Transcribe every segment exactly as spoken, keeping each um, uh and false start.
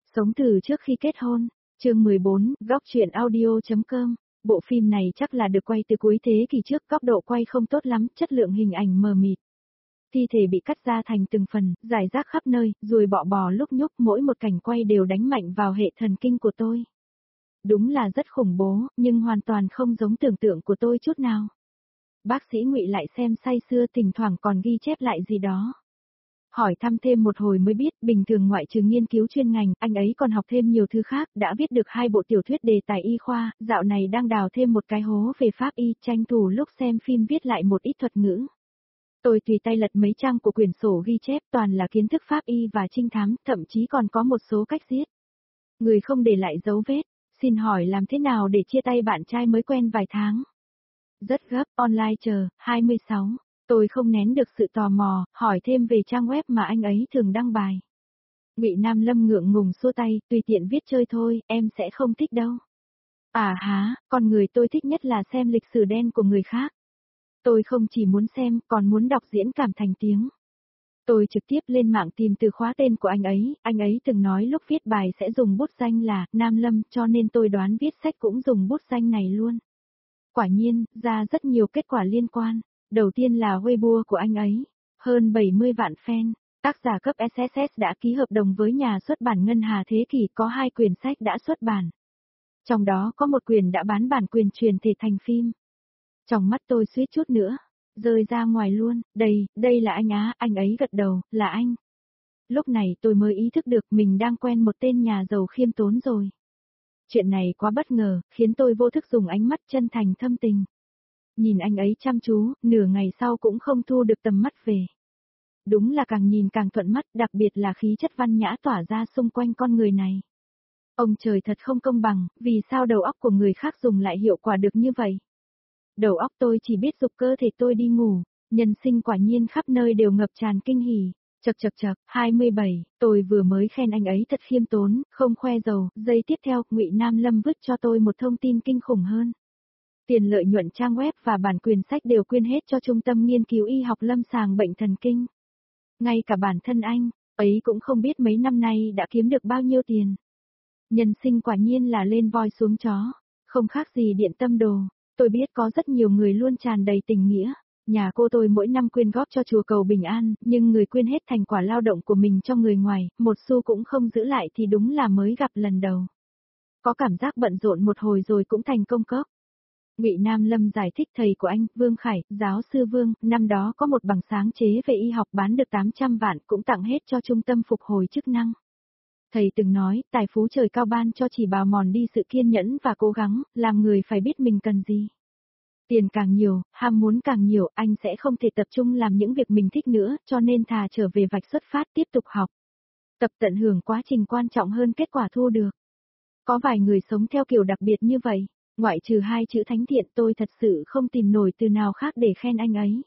Sống từ trước khi kết hôn, chương mười bốn, góc truyện audio.com. Bộ phim này chắc là được quay từ cuối thế kỷ trước, góc độ quay không tốt lắm, chất lượng hình ảnh mờ mịt. Thi thể bị cắt ra thành từng phần, rải rác khắp nơi, ruồi bọ bò lúc nhúc, mỗi một cảnh quay đều đánh mạnh vào hệ thần kinh của tôi. Đúng là rất khủng bố, nhưng hoàn toàn không giống tưởng tượng của tôi chút nào. Bác sĩ Ngụy lại xem say sưa, thỉnh thoảng còn ghi chép lại gì đó. Hỏi thăm thêm một hồi mới biết, bình thường ngoại trừ nghiên cứu chuyên ngành, anh ấy còn học thêm nhiều thứ khác, đã viết được hai bộ tiểu thuyết đề tài y khoa, dạo này đang đào thêm một cái hố về pháp y, tranh thủ lúc xem phim viết lại một ít thuật ngữ. Tôi tùy tay lật mấy trang của quyển sổ ghi chép, toàn là kiến thức pháp y và trinh thám, thậm chí còn có một số cách giết người không để lại dấu vết. Xin hỏi làm thế nào để chia tay bạn trai mới quen vài tháng? Rất gấp, online chờ, hai mươi sáu. Tôi không nén được sự tò mò, hỏi thêm về trang web mà anh ấy thường đăng bài. Ngụy Nam Lâm ngượng ngùng xua tay, tùy tiện viết chơi thôi, em sẽ không thích đâu. À há, con người tôi thích nhất là xem lịch sử đen của người khác. Tôi không chỉ muốn xem, còn muốn đọc diễn cảm thành tiếng. Tôi trực tiếp lên mạng tìm từ khóa tên của anh ấy, anh ấy từng nói lúc viết bài sẽ dùng bút danh là Nam Lâm, cho nên tôi đoán viết sách cũng dùng bút danh này luôn. Quả nhiên, ra rất nhiều kết quả liên quan. Đầu tiên là Weibo của anh ấy, hơn bảy mươi vạn fan, tác giả cấp ét ét ét đã ký hợp đồng với nhà xuất bản Ngân Hà Thế Kỷ, có hai quyển sách đã xuất bản. Trong đó có một quyển đã bán bản quyền truyền thể thành phim. Trong mắt tôi suýt chút nữa rơi ra ngoài luôn, đây, đây là anh á, anh ấy gật đầu, là anh. Lúc này tôi mới ý thức được mình đang quen một tên nhà giàu khiêm tốn rồi. Chuyện này quá bất ngờ, khiến tôi vô thức dùng ánh mắt chân thành thâm tình. Nhìn anh ấy chăm chú, nửa ngày sau cũng không thu được tầm mắt về. Đúng là càng nhìn càng thuận mắt, đặc biệt là khí chất văn nhã tỏa ra xung quanh con người này. Ông trời thật không công bằng, vì sao đầu óc của người khác dùng lại hiệu quả được như vậy? Đầu óc tôi chỉ biết giục cơ thể tôi đi ngủ, nhân sinh quả nhiên khắp nơi đều ngập tràn kinh hỉ. Chậc chậc chậc, hai mươi bảy, tôi vừa mới khen anh ấy thật khiêm tốn, không khoe giàu, giây tiếp theo, Ngụy Nam Lâm vứt cho tôi một thông tin kinh khủng hơn. Tiền lợi nhuận trang web và bản quyền sách đều quyên hết cho Trung tâm Nghiên cứu Y học Lâm sàng bệnh thần kinh. Ngay cả bản thân anh, ấy cũng không biết mấy năm nay đã kiếm được bao nhiêu tiền. Nhân sinh quả nhiên là lên voi xuống chó, không khác gì điện tâm đồ. Tôi biết có rất nhiều người luôn tràn đầy tình nghĩa. Nhà cô tôi mỗi năm quyên góp cho chùa cầu bình an, nhưng người quyên hết thành quả lao động của mình cho người ngoài, một xu cũng không giữ lại thì đúng là mới gặp lần đầu. Có cảm giác bận rộn một hồi rồi cũng thành công cốc. Ngụy Nam Lâm giải thích thầy của anh, Vương Khải, giáo sư Vương, năm đó có một bằng sáng chế về y học bán được tám trăm vạn cũng tặng hết cho trung tâm phục hồi chức năng. Thầy từng nói, tài phú trời cao ban cho chỉ bào mòn đi sự kiên nhẫn và cố gắng, làm người phải biết mình cần gì. Tiền càng nhiều, ham muốn càng nhiều, anh sẽ không thể tập trung làm những việc mình thích nữa, cho nên thà trở về vạch xuất phát tiếp tục học. Tập tận hưởng quá trình quan trọng hơn kết quả thu được. Có vài người sống theo kiểu đặc biệt như vậy, ngoại trừ hai chữ thánh thiện, tôi thật sự không tìm nổi từ nào khác để khen anh ấy.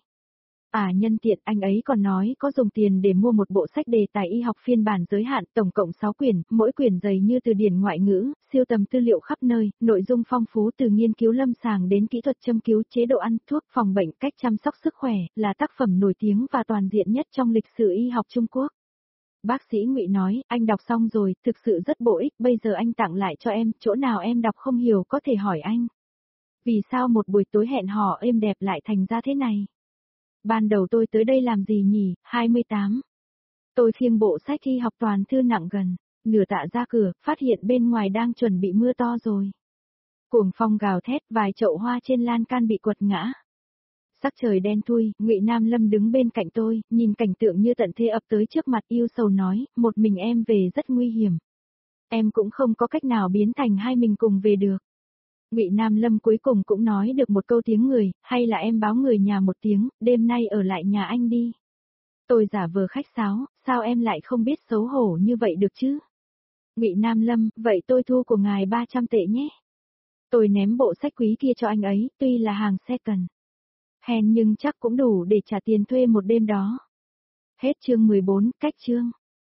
À nhân tiện, anh ấy còn nói có dùng tiền để mua một bộ sách đề tài y học phiên bản giới hạn, tổng cộng sáu quyển, mỗi quyển dày như từ điển ngoại ngữ, siêu tầm tư liệu khắp nơi, nội dung phong phú từ nghiên cứu lâm sàng đến kỹ thuật châm cứu, chế độ ăn, thuốc, phòng bệnh, cách chăm sóc sức khỏe, là tác phẩm nổi tiếng và toàn diện nhất trong lịch sử y học Trung Quốc. Bác sĩ Ngụy nói, anh đọc xong rồi, thực sự rất bổ ích, bây giờ anh tặng lại cho em, chỗ nào em đọc không hiểu có thể hỏi anh. Vì sao một buổi tối hẹn hò êm đẹp lại thành ra thế này? Ban đầu tôi tới đây làm gì nhỉ, hai mươi tám. Tôi khiêng bộ sách y học toàn thư nặng gần, nửa tạ ra cửa, phát hiện bên ngoài đang chuẩn bị mưa to rồi. Cuồng phong gào thét, vài chậu hoa trên lan can bị quật ngã. Sắc trời đen thui, Ngụy Nam Lâm đứng bên cạnh tôi, nhìn cảnh tượng như tận thế ập tới trước mặt, yêu sầu nói, một mình em về rất nguy hiểm. Em cũng không có cách nào biến thành hai mình cùng về được. Ngụy Nam Lâm cuối cùng cũng nói được một câu tiếng người, hay là em báo người nhà một tiếng, đêm nay ở lại nhà anh đi. Tôi giả vờ khách sáo, sao em lại không biết xấu hổ như vậy được chứ? Ngụy Nam Lâm, vậy tôi thu của ngài ba trăm tệ nhé. Tôi ném bộ sách quý kia cho anh ấy, tuy là hàng second hand nhưng chắc cũng đủ để trả tiền thuê một đêm đó. Hết chương mười bốn, cách chương.